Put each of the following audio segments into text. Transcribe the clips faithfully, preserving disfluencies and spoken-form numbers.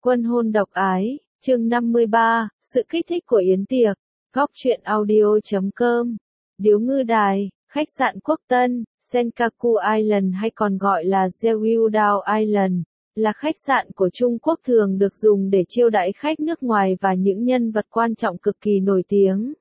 Quân hôn độc ái, chương năm mươi ba, sự kích thích của yến tiệc, góc truyện audio chấm com, điếu ngư đài, khách sạn Quốc Tân, Senkaku Island hay còn gọi là Jeju-dao Island, là khách sạn của Trung Quốc thường được dùng để chiêu đãi khách nước ngoài và những nhân vật quan trọng cực kỳ nổi tiếng.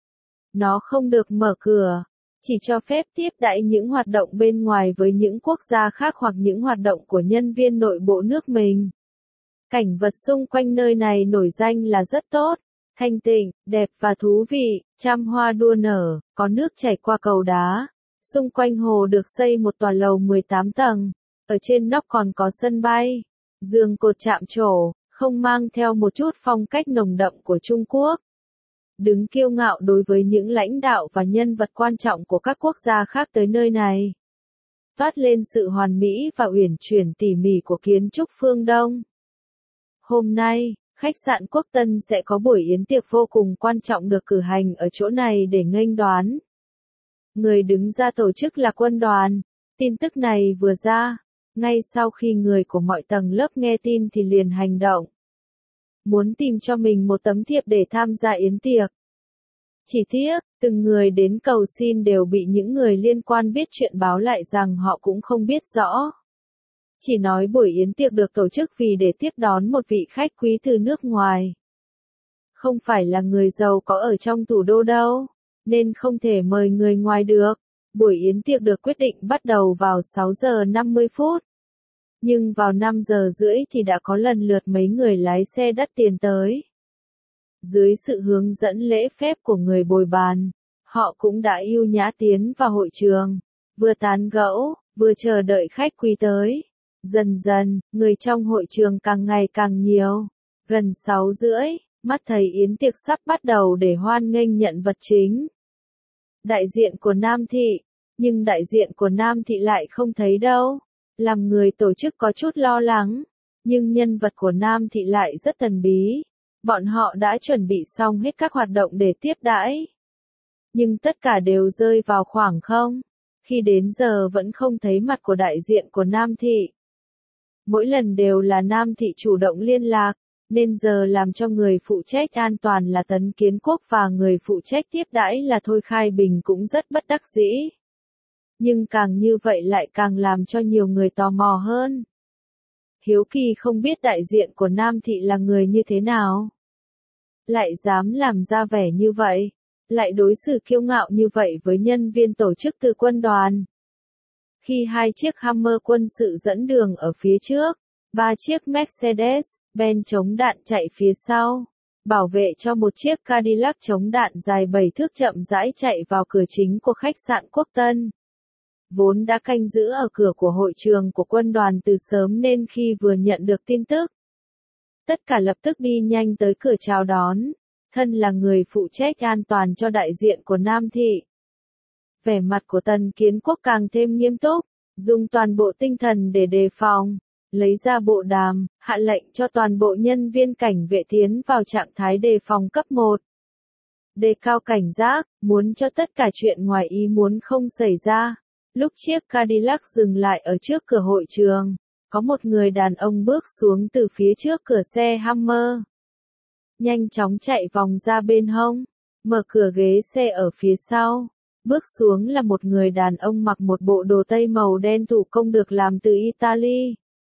Nó không được mở cửa, chỉ cho phép tiếp đãi những hoạt động bên ngoài với những quốc gia khác hoặc những hoạt động của nhân viên nội bộ nước mình. Cảnh vật xung quanh nơi này nổi danh là rất tốt, thanh tịnh, đẹp và thú vị, trăm hoa đua nở, có nước chảy qua cầu đá. Xung quanh hồ được xây một tòa lầu mười tám tầng, ở trên nóc còn có sân bay, giường cột chạm trổ, không mang theo một chút phong cách nồng đậm của Trung Quốc. Đứng kiêu ngạo đối với những lãnh đạo và nhân vật quan trọng của các quốc gia khác tới nơi này. Toát lên sự hoàn mỹ và uyển chuyển tỉ mỉ của kiến trúc phương Đông. Hôm nay, khách sạn Quốc Tân sẽ có buổi yến tiệc vô cùng quan trọng được cử hành ở chỗ này để nghênh đón. Người đứng ra tổ chức là quân đoàn. Tin tức này vừa ra, ngay sau khi người của mọi tầng lớp nghe tin thì liền hành động. Muốn tìm cho mình một tấm thiệp để tham gia yến tiệc. Chỉ tiếc, từng người đến cầu xin đều bị những người liên quan biết chuyện báo lại rằng họ cũng không biết rõ. Chỉ nói buổi yến tiệc được tổ chức vì để tiếp đón một vị khách quý từ nước ngoài. Không phải là người giàu có ở trong thủ đô đâu, nên không thể mời người ngoài được. Buổi yến tiệc được quyết định bắt đầu vào sáu giờ năm mươi phút. Nhưng vào năm giờ rưỡi thì đã có lần lượt mấy người lái xe đắt tiền tới. Dưới sự hướng dẫn lễ phép của người bồi bàn, họ cũng đã ưu nhã tiến vào hội trường, vừa tán gẫu, vừa chờ đợi khách quý tới. Dần dần, người trong hội trường càng ngày càng nhiều. Gần sáu rưỡi, mắt thấy yến tiệc sắp bắt đầu để hoan nghênh nhận vật chính. Đại diện của Nam Thị, nhưng đại diện của Nam Thị lại không thấy đâu. Làm người tổ chức có chút lo lắng, nhưng nhân vật của Nam Thị lại rất thần bí. Bọn họ đã chuẩn bị xong hết các hoạt động để tiếp đãi. Nhưng tất cả đều rơi vào khoảng không. Khi đến giờ vẫn không thấy mặt của đại diện của Nam Thị. Mỗi lần đều là Nam Thị chủ động liên lạc, nên giờ làm cho người phụ trách an toàn là Tấn Kiến Quốc và người phụ trách tiếp đãi là Thôi Khai Bình cũng rất bất đắc dĩ. Nhưng càng như vậy lại càng làm cho nhiều người tò mò hơn. Hiếu kỳ không biết đại diện của Nam Thị là người như thế nào. Lại dám làm ra vẻ như vậy, lại đối xử kiêu ngạo như vậy với nhân viên tổ chức từ quân đoàn. Khi hai chiếc Hammer quân sự dẫn đường ở phía trước, ba chiếc Mercedes-Benz chống đạn chạy phía sau, bảo vệ cho một chiếc Cadillac chống đạn dài bảy thước chậm rãi chạy vào cửa chính của khách sạn Quốc Tân. Vốn đã canh giữ ở cửa của hội trường của quân đoàn từ sớm nên khi vừa nhận được tin tức, tất cả lập tức đi nhanh tới cửa chào đón, thân là người phụ trách an toàn cho đại diện của Nam Thị. Vẻ mặt của Tấn Kiến Quốc càng thêm nghiêm túc, dùng toàn bộ tinh thần để đề phòng, lấy ra bộ đàm, hạ lệnh cho toàn bộ nhân viên cảnh vệ tiến vào trạng thái đề phòng cấp một. Đề cao cảnh giác, muốn cho tất cả chuyện ngoài ý muốn không xảy ra. Lúc chiếc Cadillac dừng lại ở trước cửa hội trường, có một người đàn ông bước xuống từ phía trước cửa xe Hammer. Nhanh chóng chạy vòng ra bên hông, mở cửa ghế xe ở phía sau. Bước xuống là một người đàn ông mặc một bộ đồ tây màu đen thủ công được làm từ Italy.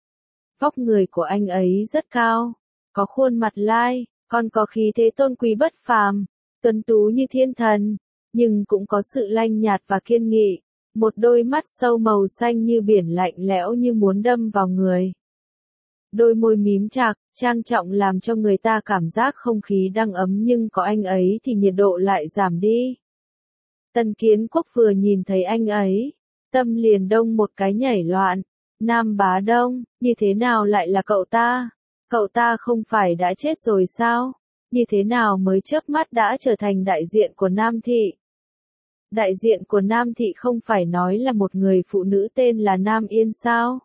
Vóc người của anh ấy rất cao, có khuôn mặt lai, còn có khí thế tôn quý bất phàm, tuấn tú như thiên thần, nhưng cũng có sự lanh nhạt và kiên nghị. Một đôi mắt sâu màu xanh như biển lạnh lẽo như muốn đâm vào người. Đôi môi mím chặt, trang trọng làm cho người ta cảm giác không khí đang ấm nhưng có anh ấy thì nhiệt độ lại giảm đi. Tấn Kiến Quốc vừa nhìn thấy anh ấy, tâm liền đông một cái nhảy loạn. Nam Bá Đông, như thế nào lại là cậu ta? Cậu ta không phải đã chết rồi sao? Như thế nào mới chớp mắt đã trở thành đại diện của Nam Thị? Đại diện của Nam Thị không phải nói là một người phụ nữ tên là Nam Yên sao?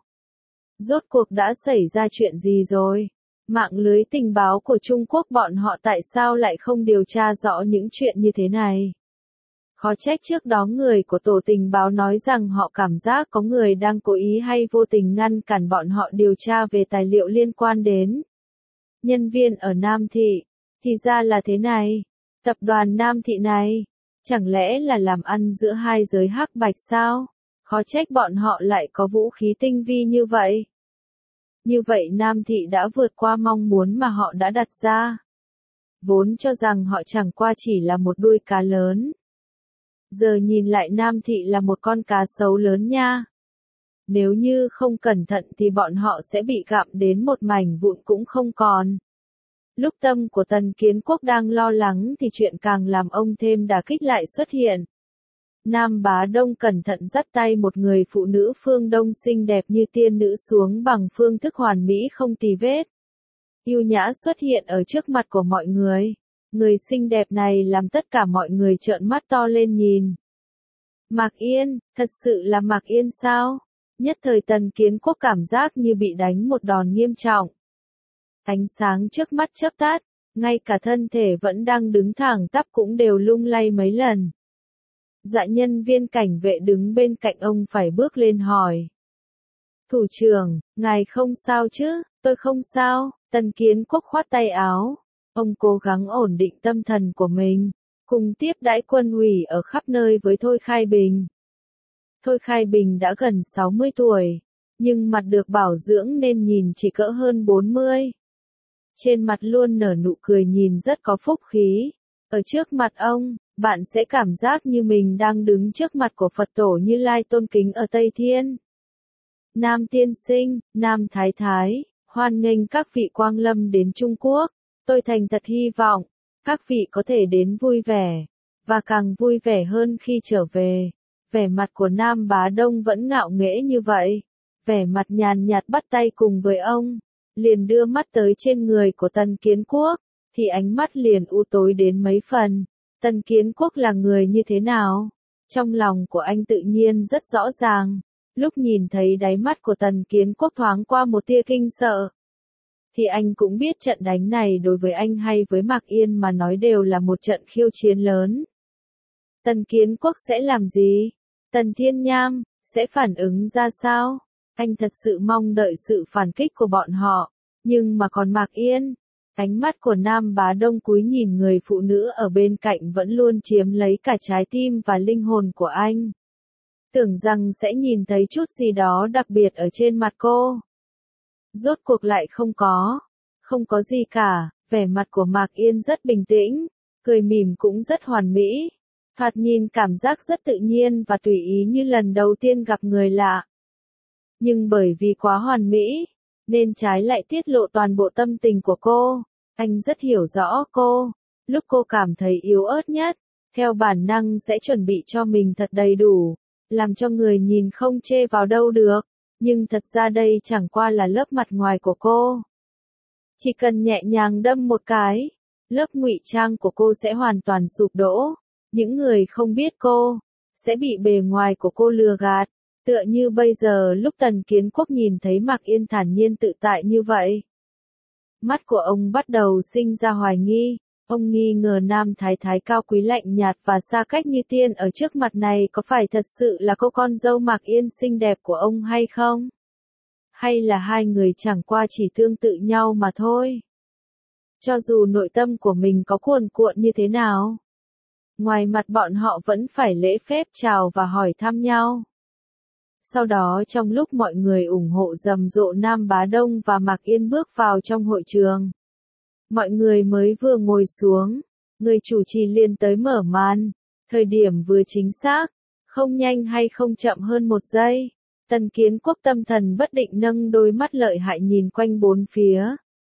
Rốt cuộc đã xảy ra chuyện gì rồi? Mạng lưới tình báo của Trung Quốc bọn họ tại sao lại không điều tra rõ những chuyện như thế này? Khó trách trước đó người của tổ tình báo nói rằng họ cảm giác có người đang cố ý hay vô tình ngăn cản bọn họ điều tra về tài liệu liên quan đến Nhân viên ở Nam Thị, thì ra là thế này. Tập đoàn Nam Thị này, chẳng lẽ là làm ăn giữa hai giới hắc bạch sao? Khó trách bọn họ lại có vũ khí tinh vi như vậy. Như vậy Nam Thị đã vượt qua mong muốn mà họ đã đặt ra. Vốn cho rằng họ chẳng qua chỉ là một đuôi cá lớn. Giờ nhìn lại Nam Thị là một con cá sấu lớn nha. Nếu như không cẩn thận thì bọn họ sẽ bị gặm đến một mảnh vụn cũng không còn. Lúc tâm của Tần Kiến Quốc đang lo lắng thì chuyện càng làm ông thêm đả kích lại xuất hiện. Nam Bá Đông cẩn thận dắt tay một người phụ nữ phương Đông xinh đẹp như tiên nữ xuống bằng phương thức hoàn mỹ không tì vết. Yêu nhã xuất hiện ở trước mặt của mọi người. Người xinh đẹp này làm tất cả mọi người trợn mắt to lên nhìn. Mạc Yên, thật sự là Mạc Yên sao? Nhất thời Tần Kiến Quốc cảm giác như bị đánh một đòn nghiêm trọng. Ánh sáng trước mắt chớp tắt, ngay cả thân thể vẫn đang đứng thẳng tắp cũng đều lung lay mấy lần. Dạ nhân viên cảnh vệ đứng bên cạnh ông phải bước lên hỏi. Thủ trưởng, ngài không sao chứ? Tôi không sao. Tần Kiến Quốc khoát tay áo. Ông cố gắng ổn định tâm thần của mình, cùng tiếp đãi quân ủy ở khắp nơi với Thôi Khai Bình. Thôi Khai Bình đã gần sáu mươi tuổi, nhưng mặt được bảo dưỡng nên nhìn chỉ cỡ hơn bốn mươi. Trên mặt luôn nở nụ cười nhìn rất có phúc khí. Ở trước mặt ông, bạn sẽ cảm giác như mình đang đứng trước mặt của Phật tổ Như Lai tôn kính ở Tây Thiên. Nam tiên sinh, Nam thái thái, hoan nghênh các vị quang lâm đến Trung Quốc. Tôi thành thật hy vọng, các vị có thể đến vui vẻ, và càng vui vẻ hơn khi trở về. Vẻ mặt của Nam Bá Đông vẫn ngạo nghễ như vậy. Vẻ mặt nhàn nhạt bắt tay cùng với ông, liền đưa mắt tới trên người của Tần Kiến Quốc, thì ánh mắt liền u tối đến mấy phần. Tần Kiến Quốc là người như thế nào? Trong lòng của anh tự nhiên rất rõ ràng. Lúc nhìn thấy đáy mắt của Tần Kiến Quốc thoáng qua một tia kinh sợ, thì anh cũng biết trận đánh này đối với anh hay với Mạc Yên mà nói đều là một trận khiêu chiến lớn. Tần Kiến Quốc sẽ làm gì? Tần Thiên Nham sẽ phản ứng ra sao? Anh thật sự mong đợi sự phản kích của bọn họ. Nhưng mà còn Mạc Yên, ánh mắt của Nam Bá Đông cúi nhìn người phụ nữ ở bên cạnh vẫn luôn chiếm lấy cả trái tim và linh hồn của anh. Tưởng rằng sẽ nhìn thấy chút gì đó đặc biệt ở trên mặt cô. Rốt cuộc lại không có. Không có gì cả, vẻ mặt của Mạc Yên rất bình tĩnh, cười mỉm cũng rất hoàn mỹ. Thoạt nhìn cảm giác rất tự nhiên và tùy ý như lần đầu tiên gặp người lạ. Nhưng bởi vì quá hoàn mỹ, nên trái lại tiết lộ toàn bộ tâm tình của cô. Anh rất hiểu rõ cô. Lúc cô cảm thấy yếu ớt nhất, theo bản năng sẽ chuẩn bị cho mình thật đầy đủ, làm cho người nhìn không chê vào đâu được. Nhưng thật ra đây chẳng qua là lớp mặt ngoài của cô. Chỉ cần nhẹ nhàng đâm một cái, lớp ngụy trang của cô sẽ hoàn toàn sụp đổ. Những người không biết cô, sẽ bị bề ngoài của cô lừa gạt. Tựa như bây giờ lúc Tần Kiến Quốc nhìn thấy Mạc Yên thản nhiên tự tại như vậy. Mắt của ông bắt đầu sinh ra hoài nghi. Ông nghi ngờ Nam thái thái cao quý lạnh nhạt và xa cách như tiên ở trước mặt này có phải thật sự là cô con dâu Mạc Yên xinh đẹp của ông hay không? Hay là hai người chẳng qua chỉ tương tự nhau mà thôi? Cho dù nội tâm của mình có cuồn cuộn như thế nào, ngoài mặt bọn họ vẫn phải lễ phép chào và hỏi thăm nhau. Sau đó trong lúc mọi người ủng hộ rầm rộ Nam Bá Đông và Mạc Yên bước vào trong hội trường. Mọi người mới vừa ngồi xuống, người chủ trì liền tới mở màn. Thời điểm vừa chính xác, không nhanh hay không chậm hơn một giây. Tần Kiến Quốc tâm thần bất định nâng đôi mắt lợi hại nhìn quanh bốn phía.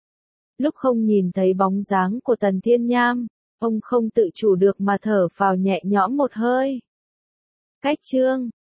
Lúc không nhìn thấy bóng dáng của Tần Thiên Nham, ông không tự chủ được mà thở phào nhẹ nhõm một hơi. Cách chương